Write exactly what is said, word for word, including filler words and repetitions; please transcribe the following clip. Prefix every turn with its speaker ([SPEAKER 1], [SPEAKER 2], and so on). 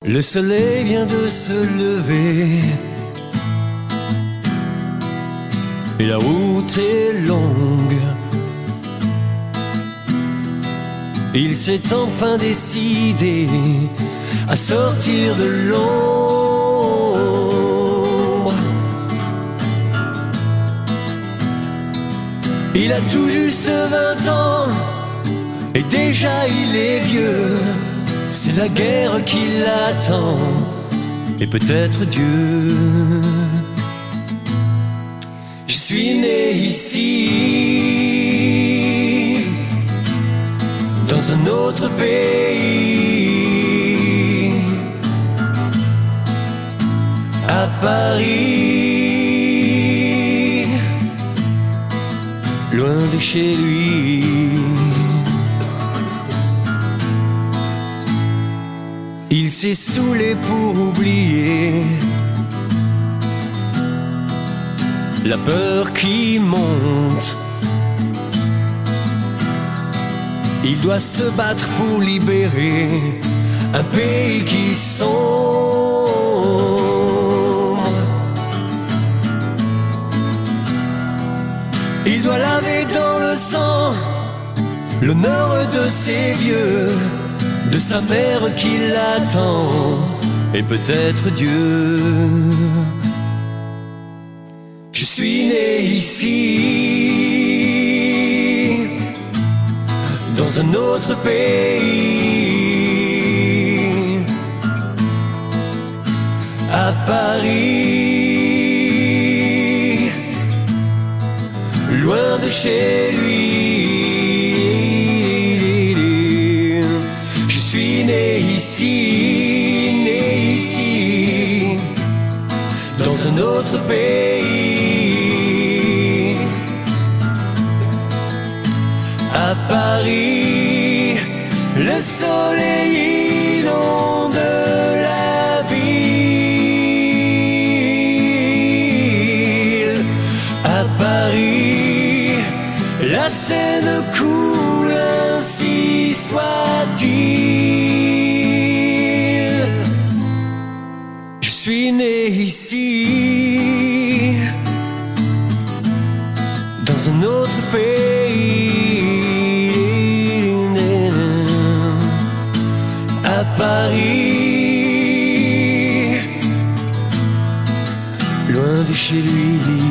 [SPEAKER 1] Le soleil vient de se lever et la route est longue. Il s'est enfin décidé à sortir de l'ombre. Il a tout juste vingt ans et déjà il est vieux. C'est la guerre qui l'attend et peut-être Dieu. Je suis né ici, dans un autre pays, à Paris, loin de chez lui. Il s'est saoulé pour oublier la peur qui monte. Il doit se battre pour libérer un pays qui sombre. Il doit laver dans le sang l'honneur de ses vieux, de sa mère qui l'attend et peut-être Dieu. Je suis né ici, dans un autre pays, à Paris, loin de chez lui. Je suis né ici, né ici, dans un autre pays, à Paris, le soleil inonde la ville. À Paris, la Seine coule, ainsi soit-il. Je suis né ici, dans un autre pays, à Paris, loin de chez lui.